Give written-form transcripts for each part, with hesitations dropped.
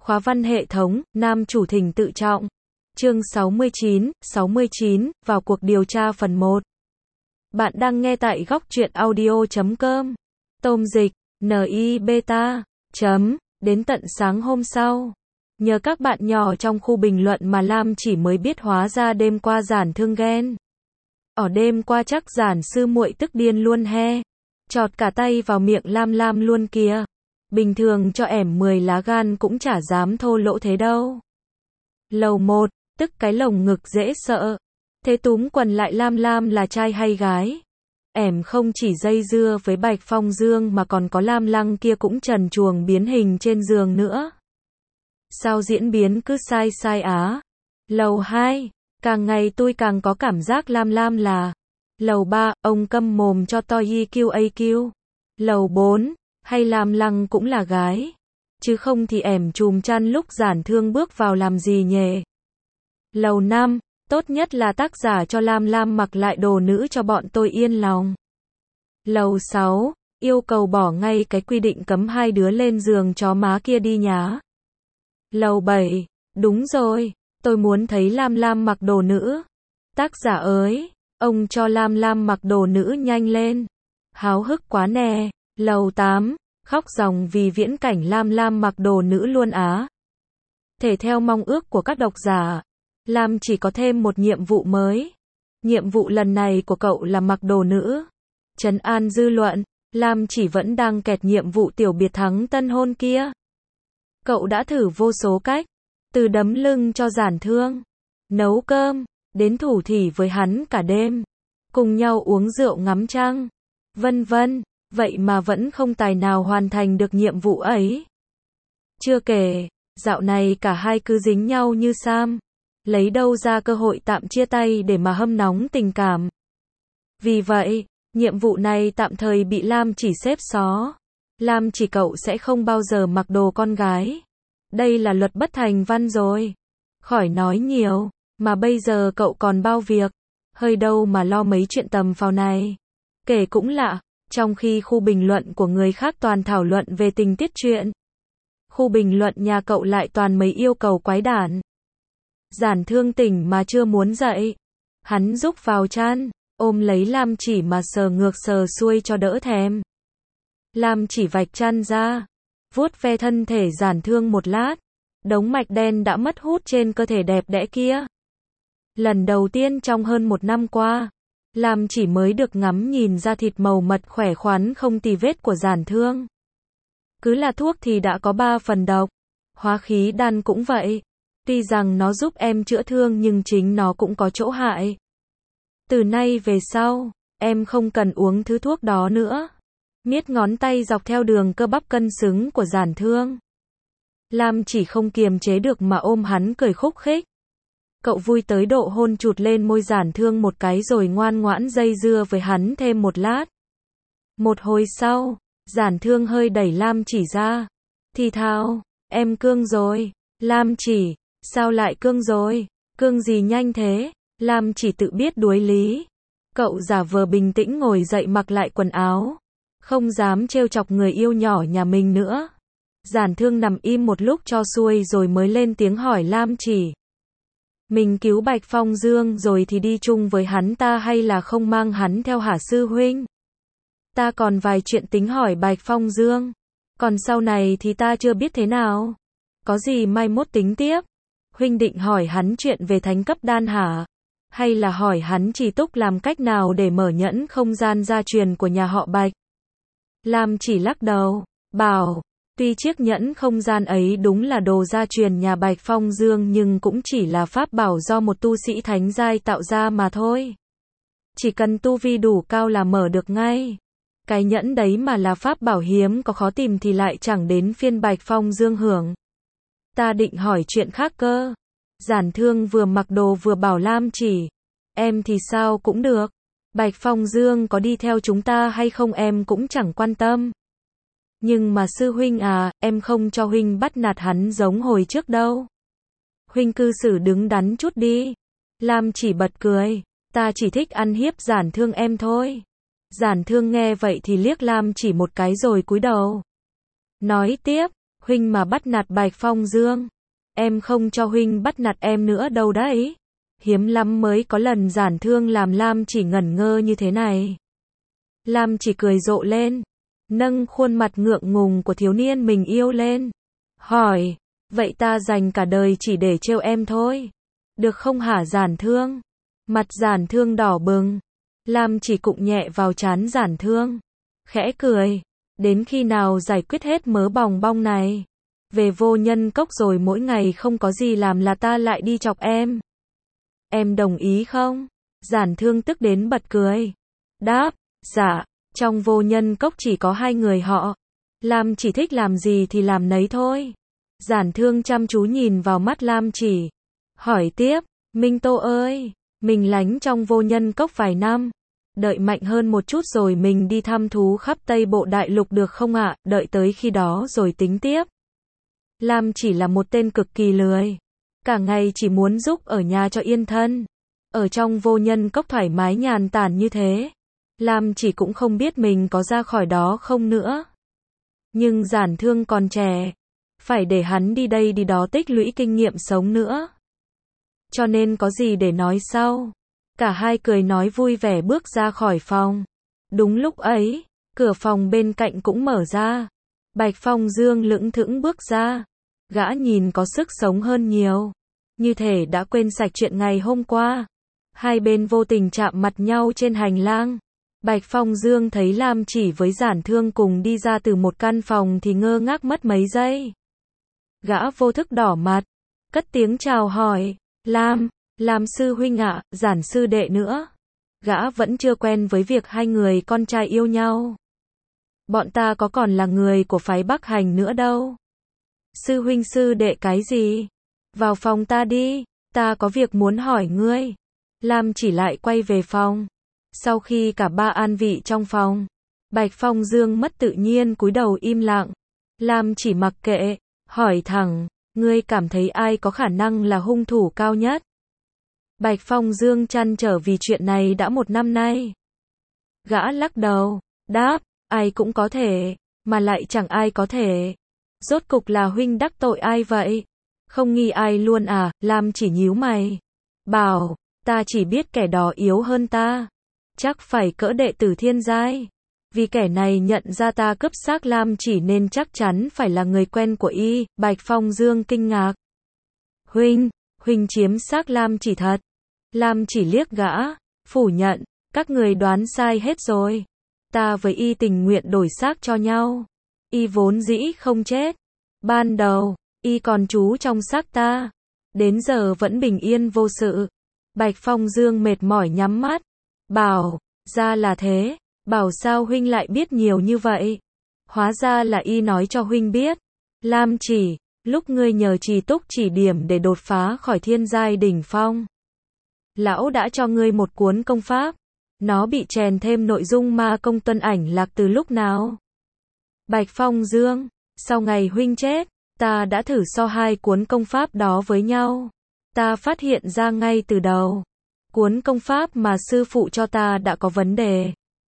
Khóa văn hệ thống, nam chủ thỉnh tự trọng. Chương 69, vào cuộc điều tra phần 1. Bạn đang nghe tại góc truyện audio.com. Tôm dịch, NI beta. Đến tận sáng hôm sau. Nhờ các bạn nhỏ trong khu bình luận mà Lam chỉ mới biết hóa ra đêm qua Giản Thương ghen. Ở đêm qua chắc Giản sư muội tức điên luôn he. Chọt cả tay vào miệng Lam luôn kìa. Bình thường cho ẻm 10 lá gan cũng chả dám thô lỗ thế đâu. Lầu 1, tức cái lồng ngực dễ sợ. Thế túm quần lại Lam là trai hay gái? Ẻm không chỉ dây dưa với Bạch Phong Dương mà còn có Lam Lăng kia cũng trần truồng biến hình trên giường nữa. Sao diễn biến cứ sai á? Lầu 2, càng ngày tôi càng có cảm giác Lam là. Lầu 3, ông câm mồm cho tôi EQ. Lầu 4, hay Lam Lăng cũng là gái. Chứ không thì ẻm chùm chăn lúc Giản Thương bước vào làm gì nhề. Lầu 5, tốt nhất là tác giả cho Lam mặc lại đồ nữ cho bọn tôi yên lòng. Lầu 6, yêu cầu bỏ ngay cái quy định cấm hai đứa lên giường chó má kia đi nhá. Lầu 7, đúng rồi, tôi muốn thấy Lam mặc đồ nữ. Tác giả ơi, ông cho Lam mặc đồ nữ nhanh lên. Háo hức quá nè. Lầu 8, khóc ròng vì viễn cảnh Lam mặc đồ nữ luôn á. Thể theo mong ước của các độc giả, Lam chỉ có thêm một nhiệm vụ mới. Nhiệm vụ lần này của cậu là mặc đồ nữ. Trấn an dư luận, Lam chỉ vẫn đang kẹt nhiệm vụ tiểu biệt thắng tân hôn kia. Cậu đã thử vô số cách, từ đấm lưng cho Giản Thương, nấu cơm, đến thủ thỉ với hắn cả đêm, cùng nhau uống rượu ngắm trăng, vân vân. Vậy mà vẫn không tài nào hoàn thành được nhiệm vụ ấy. Chưa kể, dạo này cả hai cứ dính nhau như Sam. Lấy đâu ra cơ hội tạm chia tay để mà hâm nóng tình cảm. Vì vậy, nhiệm vụ này tạm thời bị Lam chỉ xếp xó. Lam chỉ cậu sẽ không bao giờ mặc đồ con gái. Đây là luật bất thành văn rồi. Khỏi nói nhiều, mà bây giờ cậu còn bao việc. Hơi đâu mà lo mấy chuyện tầm phào này. Kể cũng lạ. Trong khi khu bình luận của người khác toàn thảo luận về tình tiết truyện, khu bình luận nhà cậu lại toàn mấy yêu cầu quái đản. Giản Thương tỉnh mà chưa muốn dậy. Hắn rúc vào chăn, ôm lấy Lam chỉ mà sờ ngược sờ xuôi cho đỡ thèm. Lam chỉ vạch chăn ra, vuốt ve thân thể Giản Thương một lát. Đống mạch đen đã mất hút trên cơ thể đẹp đẽ kia. Lần đầu tiên trong hơn một năm qua, Lam chỉ mới được ngắm nhìn ra thịt màu mật khỏe khoắn không tì vết của Giản Thương. Cứ là thuốc thì đã có 3 phần độc. Hóa khí đan cũng vậy. Tuy rằng nó giúp em chữa thương nhưng chính nó cũng có chỗ hại. Từ nay về sau, em không cần uống thứ thuốc đó nữa. Miết ngón tay dọc theo đường cơ bắp cân xứng của Giản Thương. Lam chỉ không kiềm chế được mà ôm hắn cười khúc khích. Cậu vui tới độ hôn chụt lên môi Giản Thương một cái rồi ngoan ngoãn dây dưa với hắn thêm một lát. Một hồi sau, Giản Thương hơi đẩy Lam chỉ ra. Thì thào, em cương rồi. Lam chỉ, sao lại cương rồi? Cương gì nhanh thế? Lam chỉ tự biết đuối lý. Cậu giả vờ bình tĩnh ngồi dậy mặc lại quần áo. Không dám trêu chọc người yêu nhỏ nhà mình nữa. Giản Thương nằm im một lúc cho xuôi rồi mới lên tiếng hỏi Lam chỉ. Mình cứu Bạch Phong Dương rồi thì đi chung với hắn ta hay là không mang hắn theo hả sư huynh? Ta còn vài chuyện tính hỏi Bạch Phong Dương. Còn sau này thì ta chưa biết thế nào. Có gì mai mốt tính tiếp. Huynh định hỏi hắn chuyện về thánh cấp đan hả? Hay là hỏi hắn chỉ túc làm cách nào để mở nhẫn không gian gia truyền của nhà họ Bạch? Lam chỉ lắc đầu, bảo. Tuy chiếc nhẫn không gian ấy đúng là đồ gia truyền nhà Bạch Phong Dương nhưng cũng chỉ là pháp bảo do một tu sĩ thánh giai tạo ra mà thôi. Chỉ cần tu vi đủ cao là mở được ngay. Cái nhẫn đấy mà là pháp bảo hiếm có khó tìm thì lại chẳng đến phiên Bạch Phong Dương hưởng. Ta định hỏi chuyện khác cơ. Giản Thương vừa mặc đồ vừa bảo Lam chỉ. Em thì sao cũng được. Bạch Phong Dương có đi theo chúng ta hay không em cũng chẳng quan tâm. Nhưng mà sư huynh à, em không cho huynh bắt nạt hắn giống hồi trước đâu. Huynh cư xử đứng đắn chút đi. Lam chỉ bật cười. Ta chỉ thích ăn hiếp Giản Thương em thôi. Giản Thương nghe vậy thì liếc Lam chỉ một cái rồi cúi đầu. Nói tiếp, Huynh mà bắt nạt Bạch Phong Dương. Em không cho huynh bắt nạt em nữa đâu đấy. Hiếm lắm mới có lần Giản Thương làm Lam Chỉ ngẩn ngơ như thế này. Lam Chỉ cười rộ lên, nâng khuôn mặt ngượng ngùng của thiếu niên mình yêu lên. Hỏi, vậy ta dành cả đời chỉ để trêu em thôi. Được không hả Giản Thương? Mặt Giản Thương đỏ bừng. Lam Chỉ cụng nhẹ vào trán Giản Thương. Khẽ cười. Đến khi nào giải quyết hết mớ bòng bong này? Về Vô Nhân Cốc rồi mỗi ngày không có gì làm là ta lại đi chọc em. Em đồng ý không? Giản Thương tức đến bật cười. Đáp, dạ, trong Vô Nhân Cốc chỉ có 2 người họ. Lam Chỉ thích làm gì thì làm nấy thôi. Giản Thương chăm chú nhìn vào mắt Lam Chỉ. Hỏi tiếp, Minh Tô ơi, mình lánh trong Vô Nhân Cốc vài năm. Đợi mạnh hơn một chút rồi mình đi thăm thú khắp Tây Bộ Đại Lục được không ạ? Đợi tới khi đó rồi tính tiếp. Lam Chỉ là một tên cực kỳ lười. Cả ngày chỉ muốn giúp ở nhà cho yên thân. Ở trong Vô Nhân Cốc thoải mái nhàn tản như thế. Lam Chỉ cũng không biết mình có ra khỏi đó không nữa. Nhưng Giản Thương còn trẻ. Phải để hắn đi đây đi đó tích lũy kinh nghiệm sống nữa. Cho nên có gì để nói sau. Cả hai cười nói vui vẻ bước ra khỏi phòng. Đúng lúc ấy, cửa phòng bên cạnh cũng mở ra. Bạch Phong Dương lững thững bước ra. Gã nhìn có sức sống hơn nhiều. Như thể đã quên sạch chuyện ngày hôm qua. Hai bên vô tình chạm mặt nhau trên hành lang. Bạch Phong Dương thấy Lam Chỉ với Giản Thương cùng đi ra từ một căn phòng thì ngơ ngác mất mấy giây. Gã vô thức đỏ mặt, cất tiếng chào hỏi. Lam sư huynh ạ, Giản sư đệ nữa. Gã vẫn chưa quen với việc hai người con trai yêu nhau. Bọn ta có còn là người của phái Bắc Hành nữa đâu. Sư huynh sư đệ cái gì? Vào phòng ta đi, ta có việc muốn hỏi ngươi. Lam Chỉ lại quay về phòng. Sau khi cả ba an vị trong phòng, Bạch Phong Dương mất tự nhiên cúi đầu im lặng. Lam Chỉ mặc kệ, hỏi thẳng, ngươi cảm thấy ai có khả năng là hung thủ cao nhất? Bạch Phong Dương trăn trở vì chuyện này đã 1 năm nay. Gã lắc đầu, đáp, ai cũng có thể, mà lại chẳng ai có thể. Rốt cục là huynh đắc tội ai vậy? Không nghi ai luôn à? Lam Chỉ nhíu mày. Bảo, ta chỉ biết kẻ đó yếu hơn ta. Chắc phải cỡ đệ tử thiên giai. Vì kẻ này nhận ra ta cướp xác Lam Chỉ nên chắc chắn phải là người quen của y. Bạch Phong Dương kinh ngạc. Huynh chiếm xác Lam Chỉ thật. Lam Chỉ liếc gã, phủ nhận, các người đoán sai hết rồi. Ta với y tình nguyện đổi xác cho nhau. Y vốn dĩ không chết. Ban đầu, y còn trú trong xác ta. Đến giờ vẫn bình yên vô sự. Bạch Phong Dương mệt mỏi nhắm mắt. Bảo, ra là thế. Bảo sao huynh lại biết nhiều như vậy? Hóa ra là y nói cho huynh biết. Lam Chỉ, lúc ngươi nhờ Trì Túc chỉ điểm để đột phá khỏi thiên giai đỉnh phong. Lão đã cho ngươi một cuốn công pháp. Nó bị chèn thêm nội dung ma công tuân ảnh lạc từ lúc nào? Bạch Phong Dương, sau ngày huynh chết, ta đã thử so 2 cuốn công pháp đó với nhau. Ta phát hiện ra ngay từ đầu. Cuốn công pháp mà sư phụ cho ta đã có vấn đề.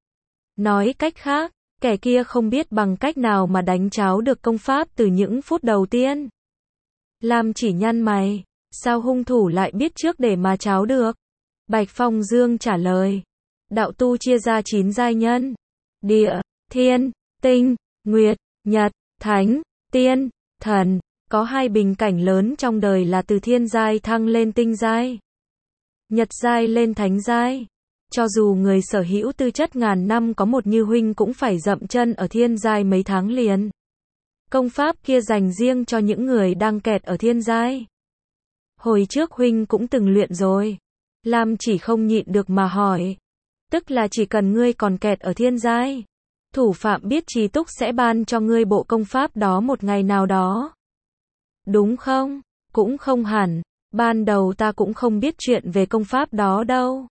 Nói cách khác, kẻ kia không biết bằng cách nào mà đánh tráo được công pháp từ những phút đầu tiên. Lam Chỉ nhăn mày, sao hung thủ lại biết trước để mà tráo được? Bạch Phong Dương trả lời, đạo tu chia ra 9 giai nhân. Địa, thiên, tinh, nguyệt, nhật, thánh, tiên, thần. Có 2 bình cảnh lớn trong đời là từ thiên giai thăng lên tinh giai. Nhật giai lên thánh giai. Cho dù người sở hữu tư chất ngàn năm có một như huynh cũng phải dậm chân ở thiên giai mấy tháng liền. Công pháp kia dành riêng cho những người đang kẹt ở thiên giai. Hồi trước huynh cũng từng luyện rồi. Lam Chỉ không nhịn được mà hỏi. Tức là chỉ cần ngươi còn kẹt ở thiên giai, thủ phạm biết Trì Túc sẽ ban cho ngươi bộ công pháp đó một ngày nào đó. Đúng không? Cũng không hẳn. Ban đầu ta cũng không biết chuyện về công pháp đó đâu.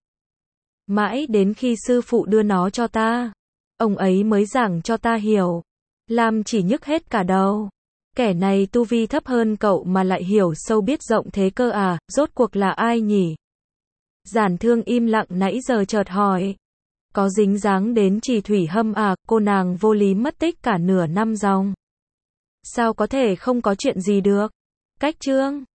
Mãi đến khi sư phụ đưa nó cho ta, ông ấy mới giảng cho ta hiểu. Lam Chỉ nhức hết cả đầu. Kẻ này tu vi thấp hơn cậu mà lại hiểu sâu biết rộng thế cơ à, rốt cuộc là ai nhỉ? Giản Thương im lặng nãy giờ chợt hỏi. Có dính dáng đến Trì Thủy Hâm à, cô nàng vô lý mất tích cả nửa năm dòng. Sao có thể không có chuyện gì được? Cách chương